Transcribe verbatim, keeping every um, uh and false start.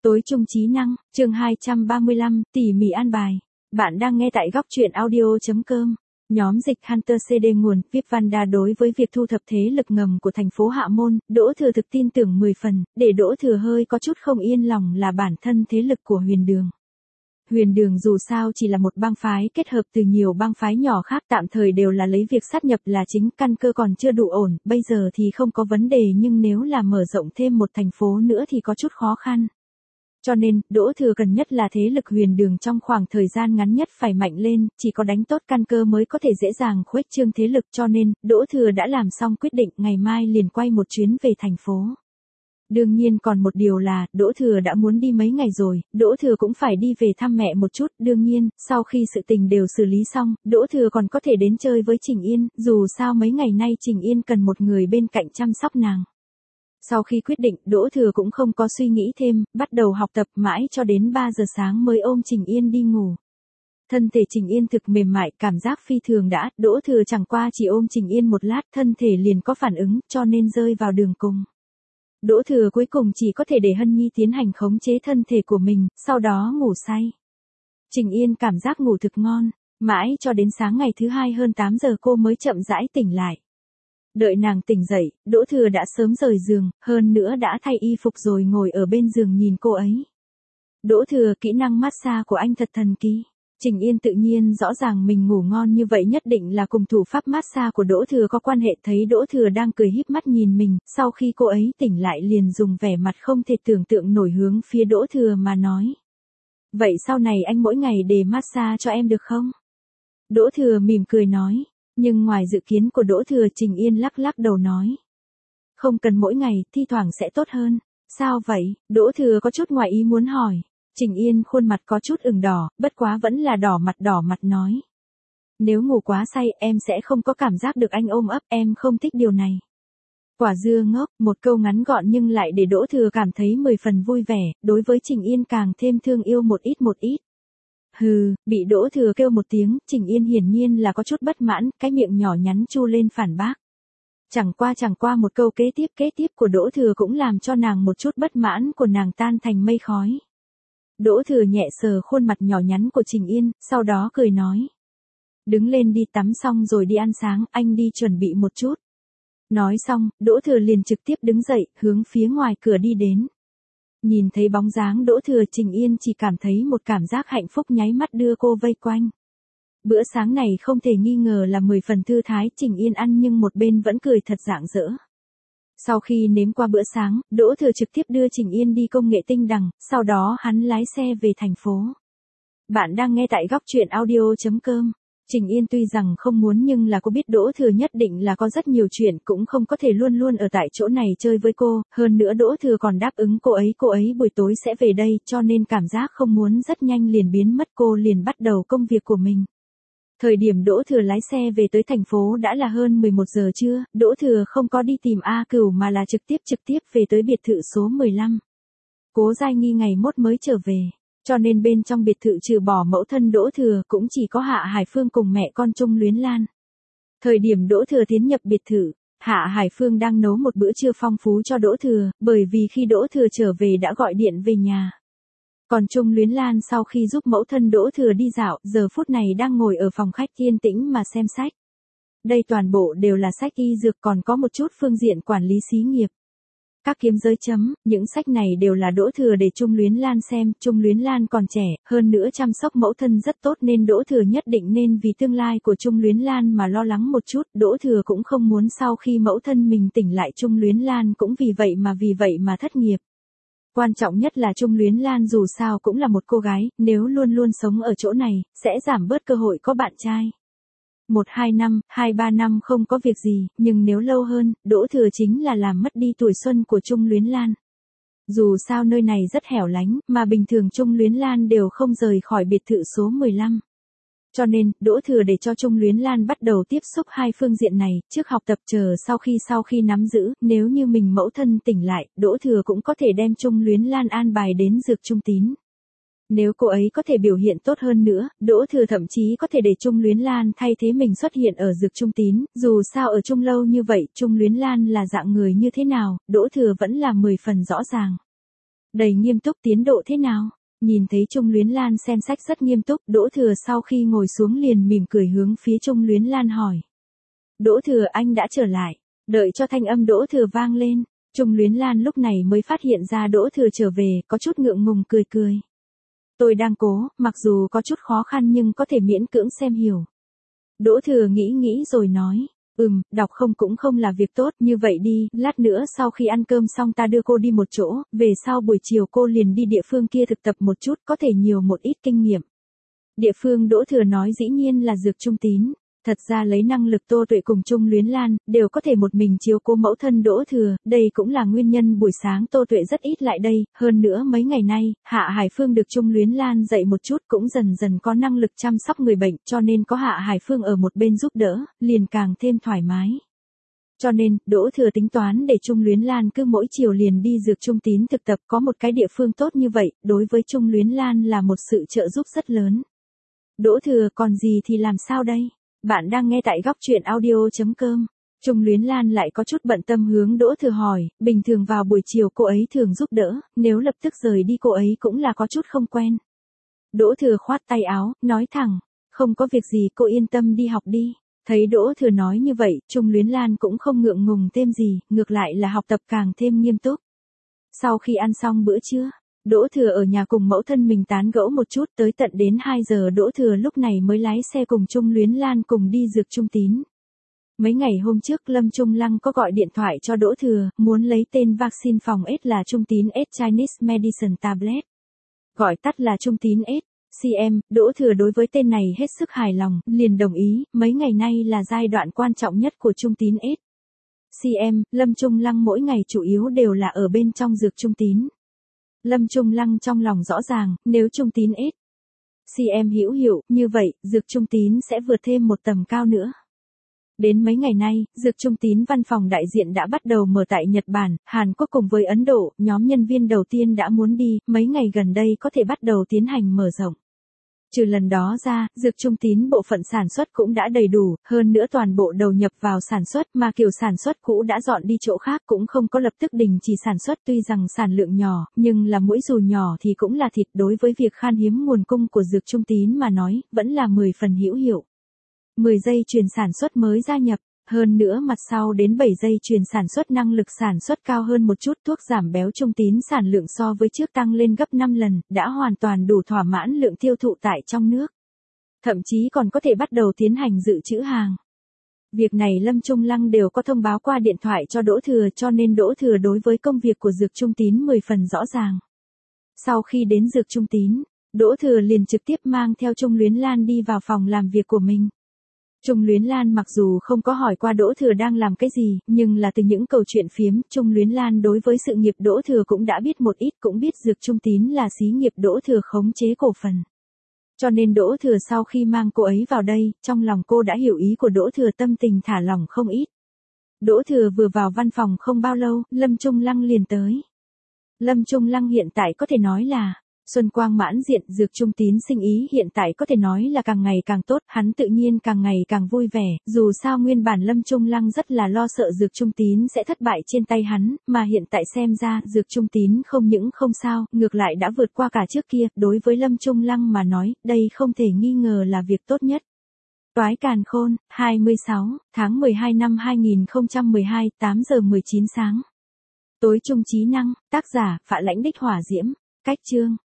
Tối trung trí năng, chương hai trăm ba mươi lăm, tỉ mỉ an bài. Bạn đang nghe tại góc truyện audio.com. Nhóm dịch Hunter xê đê nguồn, vê i pê Vanda đối với việc thu thập thế lực ngầm của thành phố Hạ Môn, Đỗ Thừa thực tin tưởng mười phần, để Đỗ Thừa hơi có chút không yên lòng là bản thân thế lực của Huyền Đường. Huyền Đường dù sao chỉ là một bang phái kết hợp từ nhiều bang phái nhỏ khác, tạm thời đều là lấy việc sát nhập là chính, căn cơ còn chưa đủ ổn, bây giờ thì không có vấn đề, nhưng nếu là mở rộng thêm một thành phố nữa thì có chút khó khăn. Cho nên, Đỗ Thừa cần nhất là thế lực Huyền Đường trong khoảng thời gian ngắn nhất phải mạnh lên, chỉ có đánh tốt căn cơ mới có thể dễ dàng khuếch trương thế lực, cho nên, Đỗ Thừa đã làm xong quyết định, ngày mai liền quay một chuyến về thành phố. Đương nhiên còn một điều là, Đỗ Thừa đã muốn đi mấy ngày rồi, Đỗ Thừa cũng phải đi về thăm mẹ một chút, đương nhiên, sau khi sự tình đều xử lý xong, Đỗ Thừa còn có thể đến chơi với Trình Yên, dù sao mấy ngày nay Trình Yên cần một người bên cạnh chăm sóc nàng. Sau khi quyết định, Đỗ Thừa cũng không có suy nghĩ thêm, bắt đầu học tập mãi cho đến ba giờ sáng mới ôm Trình Yên đi ngủ. Thân thể Trình Yên thực mềm mại, cảm giác phi thường đã, Đỗ Thừa chẳng qua chỉ ôm Trình Yên một lát, thân thể liền có phản ứng, cho nên rơi vào đường cùng. Đỗ Thừa cuối cùng chỉ có thể để Hân Nhi tiến hành khống chế thân thể của mình, sau đó ngủ say. Trình Yên cảm giác ngủ thực ngon, mãi cho đến sáng ngày thứ hai hơn tám giờ cô mới chậm rãi tỉnh lại. Đợi nàng tỉnh dậy, Đỗ Thừa đã sớm rời giường, hơn nữa đã thay y phục rồi ngồi ở bên giường nhìn cô ấy. Đỗ Thừa, kỹ năng massage của anh thật thần kỳ. Trình Yên tự nhiên rõ ràng mình ngủ ngon như vậy nhất định là cùng thủ pháp massage của Đỗ Thừa có quan hệ, thấy Đỗ Thừa đang cười híp mắt nhìn mình, sau khi cô ấy tỉnh lại liền dùng vẻ mặt không thể tưởng tượng nổi hướng phía Đỗ Thừa mà nói. Vậy sau này anh mỗi ngày để massage cho em được không? Đỗ Thừa mỉm cười nói. Nhưng ngoài dự kiến của Đỗ Thừa, Trình Yên lắc lắc đầu nói. Không cần mỗi ngày, thi thoảng sẽ tốt hơn. Sao vậy? Đỗ Thừa có chút ngoài ý muốn hỏi. Trình Yên khuôn mặt có chút ửng đỏ, bất quá vẫn là đỏ mặt đỏ mặt nói. Nếu ngủ quá say, em sẽ không có cảm giác được anh ôm ấp, em không thích điều này. Quả dưa ngốc, một câu ngắn gọn nhưng lại để Đỗ Thừa cảm thấy mười phần vui vẻ, đối với Trình Yên càng thêm thương yêu một ít một ít. Hừ, bị Đỗ Thừa kêu một tiếng, Trình Yên hiển nhiên là có chút bất mãn, cái miệng nhỏ nhắn chu lên phản bác. Chẳng qua chẳng qua một câu kế tiếp kế tiếp của Đỗ Thừa cũng làm cho nàng một chút bất mãn của nàng tan thành mây khói. Đỗ Thừa nhẹ sờ khuôn mặt nhỏ nhắn của Trình Yên, sau đó cười nói. Đứng lên đi, tắm xong rồi đi ăn sáng, anh đi chuẩn bị một chút. Nói xong, Đỗ Thừa liền trực tiếp đứng dậy, hướng phía ngoài cửa đi đến. Nhìn thấy bóng dáng Đỗ Thừa, Trình Yên chỉ cảm thấy một cảm giác hạnh phúc nháy mắt đưa cô vây quanh. Bữa sáng này không thể nghi ngờ là mười phần thư thái, Trình Yên ăn nhưng một bên vẫn cười thật rạng rỡ. Sau khi nếm qua bữa sáng, Đỗ Thừa trực tiếp đưa Trình Yên đi công nghệ tinh đằng, sau đó hắn lái xe về thành phố. Bạn đang nghe tại góc truyện audio.com. Trình Yên tuy rằng không muốn nhưng là cô biết Đỗ Thừa nhất định là có rất nhiều chuyện, cũng không có thể luôn luôn ở tại chỗ này chơi với cô, hơn nữa Đỗ Thừa còn đáp ứng cô ấy cô ấy buổi tối sẽ về đây, cho nên cảm giác không muốn rất nhanh liền biến mất, cô liền bắt đầu công việc của mình. Thời điểm Đỗ Thừa lái xe về tới thành phố đã là hơn mười một giờ trưa, Đỗ Thừa không có đi tìm A Cửu mà là trực tiếp trực tiếp về tới biệt thự số mười lăm. Cố Giai Nghi ngày mốt mới trở về. Cho nên bên trong biệt thự trừ bỏ mẫu thân Đỗ Thừa cũng chỉ có Hạ Hải Phương cùng mẹ con Trung Luyến Lan. Thời điểm Đỗ Thừa tiến nhập biệt thự, Hạ Hải Phương đang nấu một bữa trưa phong phú cho Đỗ Thừa, bởi vì khi Đỗ Thừa trở về đã gọi điện về nhà. Còn Trung Luyến Lan sau khi giúp mẫu thân Đỗ Thừa đi dạo, giờ phút này đang ngồi ở phòng khách yên tĩnh mà xem sách. Đây toàn bộ đều là sách y dược, còn có một chút phương diện quản lý xí nghiệp. Các kiếm giới chấm, những sách này đều là Đỗ Thừa để Trung Luyến Lan xem, Trung Luyến Lan còn trẻ, hơn nữa chăm sóc mẫu thân rất tốt nên Đỗ Thừa nhất định nên vì tương lai của Trung Luyến Lan mà lo lắng một chút, Đỗ Thừa cũng không muốn sau khi mẫu thân mình tỉnh lại Trung Luyến Lan cũng vì vậy mà vì vậy mà thất nghiệp. Quan trọng nhất là Trung Luyến Lan dù sao cũng là một cô gái, nếu luôn luôn sống ở chỗ này, sẽ giảm bớt cơ hội có bạn trai. Một hai năm, hai ba năm không có việc gì, nhưng nếu lâu hơn, Đỗ Thừa chính là làm mất đi tuổi xuân của Trung Luyến Lan. Dù sao nơi này rất hẻo lánh, mà bình thường Trung Luyến Lan đều không rời khỏi biệt thự số mười lăm. Cho nên, Đỗ Thừa để cho Trung Luyến Lan bắt đầu tiếp xúc hai phương diện này, trước học tập chờ sau khi sau khi nắm giữ, nếu như mình mẫu thân tỉnh lại, Đỗ Thừa cũng có thể đem Trung Luyến Lan an bài đến dược trung tín. Nếu cô ấy có thể biểu hiện tốt hơn nữa, Đỗ Thừa thậm chí có thể để Trung Luyến Lan thay thế mình xuất hiện ở dược trung tín, dù sao ở chung lâu như vậy, Trung Luyến Lan là dạng người như thế nào, Đỗ Thừa vẫn là mười phần rõ ràng. Đầy nghiêm túc tiến độ thế nào? Nhìn thấy Trung Luyến Lan xem sách rất nghiêm túc, Đỗ Thừa sau khi ngồi xuống liền mỉm cười hướng phía Trung Luyến Lan hỏi. Đỗ Thừa anh đã trở lại, đợi cho thanh âm Đỗ Thừa vang lên, Trung Luyến Lan lúc này mới phát hiện ra Đỗ Thừa trở về, có chút ngượng ngùng cười cười. Tôi đang cố, mặc dù có chút khó khăn nhưng có thể miễn cưỡng xem hiểu. Đỗ Thừa nghĩ nghĩ rồi nói, ừm, đọc không cũng không là việc tốt, như vậy đi, lát nữa sau khi ăn cơm xong ta đưa cô đi một chỗ, về sau buổi chiều cô liền đi địa phương kia thực tập một chút, có thể nhiều một ít kinh nghiệm. Địa phương Đỗ Thừa nói dĩ nhiên là Dược Trung Tín. Thật ra lấy năng lực Tô Tuệ cùng Trung Luyến Lan, đều có thể một mình chiếu cố mẫu thân Đỗ Thừa, đây cũng là nguyên nhân buổi sáng Tô Tuệ rất ít lại đây, hơn nữa mấy ngày nay, Hạ Hải Phương được Trung Luyến Lan dạy một chút cũng dần dần có năng lực chăm sóc người bệnh, cho nên có Hạ Hải Phương ở một bên giúp đỡ, liền càng thêm thoải mái. Cho nên, Đỗ Thừa tính toán để Trung Luyến Lan cứ mỗi chiều liền đi Dược Trung Tín thực tập, có một cái địa phương tốt như vậy, đối với Trung Luyến Lan là một sự trợ giúp rất lớn. Đỗ Thừa còn gì thì làm sao đây? Bạn đang nghe tại góc truyện audio.com. Trung Luyến Lan lại có chút bận tâm hướng Đỗ Thừa hỏi, bình thường vào buổi chiều cô ấy thường giúp đỡ, nếu lập tức rời đi cô ấy cũng là có chút không quen. Đỗ Thừa khoát tay áo, nói thẳng, không có việc gì cô yên tâm đi học đi. Thấy Đỗ Thừa nói như vậy, Trung Luyến Lan cũng không ngượng ngùng thêm gì, ngược lại là học tập càng thêm nghiêm túc. Sau khi ăn xong bữa trưa, Đỗ Thừa ở nhà cùng mẫu thân mình tán gẫu một chút, tới tận đến hai giờ Đỗ Thừa lúc này mới lái xe cùng Trung Luyến Lan cùng đi Dược Trung Tín. Mấy ngày hôm trước Lâm Trung Lăng có gọi điện thoại cho Đỗ Thừa, muốn lấy tên vaccine phòng AIDS là Trung Tín AIDS Chinese Medicine Tablet. Gọi tắt là Trung Tín AIDS, xê em, Đỗ Thừa đối với tên này hết sức hài lòng, liền đồng ý, mấy ngày nay là giai đoạn quan trọng nhất của Trung Tín AIDS. xê em, Lâm Trung Lăng mỗi ngày chủ yếu đều là ở bên trong Dược Trung Tín. Lâm Trung Lăng trong lòng rõ ràng, nếu Trung Tín AIDS, xê em hữu hiệu, như vậy, Dược Trung Tín sẽ vượt thêm một tầm cao nữa. Đến mấy ngày nay, Dược Trung Tín văn phòng đại diện đã bắt đầu mở tại Nhật Bản, Hàn Quốc cùng với Ấn Độ, nhóm nhân viên đầu tiên đã muốn đi, mấy ngày gần đây có thể bắt đầu tiến hành mở rộng. Trừ lần đó ra, Dược Trung Tín bộ phận sản xuất cũng đã đầy đủ, hơn nữa toàn bộ đầu nhập vào sản xuất mà kiểu sản xuất cũ đã dọn đi chỗ khác cũng không có lập tức đình chỉ sản xuất, tuy rằng sản lượng nhỏ, nhưng là mũi dù nhỏ thì cũng là thịt, đối với việc khan hiếm nguồn cung của Dược Trung Tín mà nói, vẫn là mười phần hữu hiệu. mười giây chuyền sản xuất mới gia nhập, hơn nữa mặt sau đến bảy giây chuyền sản xuất năng lực sản xuất cao hơn một chút, thuốc giảm béo Trung Tín sản lượng so với trước tăng lên gấp năm lần, đã hoàn toàn đủ thỏa mãn lượng tiêu thụ tại trong nước. Thậm chí còn có thể bắt đầu tiến hành dự trữ hàng. Việc này Lâm Trung Lăng đều có thông báo qua điện thoại cho Đỗ Thừa, cho nên Đỗ Thừa đối với công việc của Dược Trung Tín mười phần rõ ràng. Sau khi đến Dược Trung Tín, Đỗ Thừa liền trực tiếp mang theo Trung Luyến Lan đi vào phòng làm việc của mình. Trung Luyến Lan mặc dù không có hỏi qua Đỗ Thừa đang làm cái gì, nhưng là từ những câu chuyện phiếm, Trung Luyến Lan đối với sự nghiệp Đỗ Thừa cũng đã biết một ít, cũng biết Dược Trung Tín là xí nghiệp Đỗ Thừa khống chế cổ phần. Cho nên Đỗ Thừa sau khi mang cô ấy vào đây, trong lòng cô đã hiểu ý của Đỗ Thừa, tâm tình thả lỏng không ít. Đỗ Thừa vừa vào văn phòng không bao lâu, Lâm Trung Lăng liền tới. Lâm Trung Lăng hiện tại có thể nói là xuân quang mãn diện, Dược Trung Tín sinh ý hiện tại có thể nói là càng ngày càng tốt, hắn tự nhiên càng ngày càng vui vẻ, dù sao nguyên bản Lâm Trung Lăng rất là lo sợ Dược Trung Tín sẽ thất bại trên tay hắn, mà hiện tại xem ra Dược Trung Tín không những không sao, ngược lại đã vượt qua cả trước kia, đối với Lâm Trung Lăng mà nói, đây không thể nghi ngờ là việc tốt nhất. Toái Càn Khôn, hai mươi sáu, tháng mười hai năm hai nghìn không trăm mười hai, tám giờ mười chín sáng. Tối trung trí năng, tác giả, Phạ Lãnh Đích Hỏa Diễm, cách chương.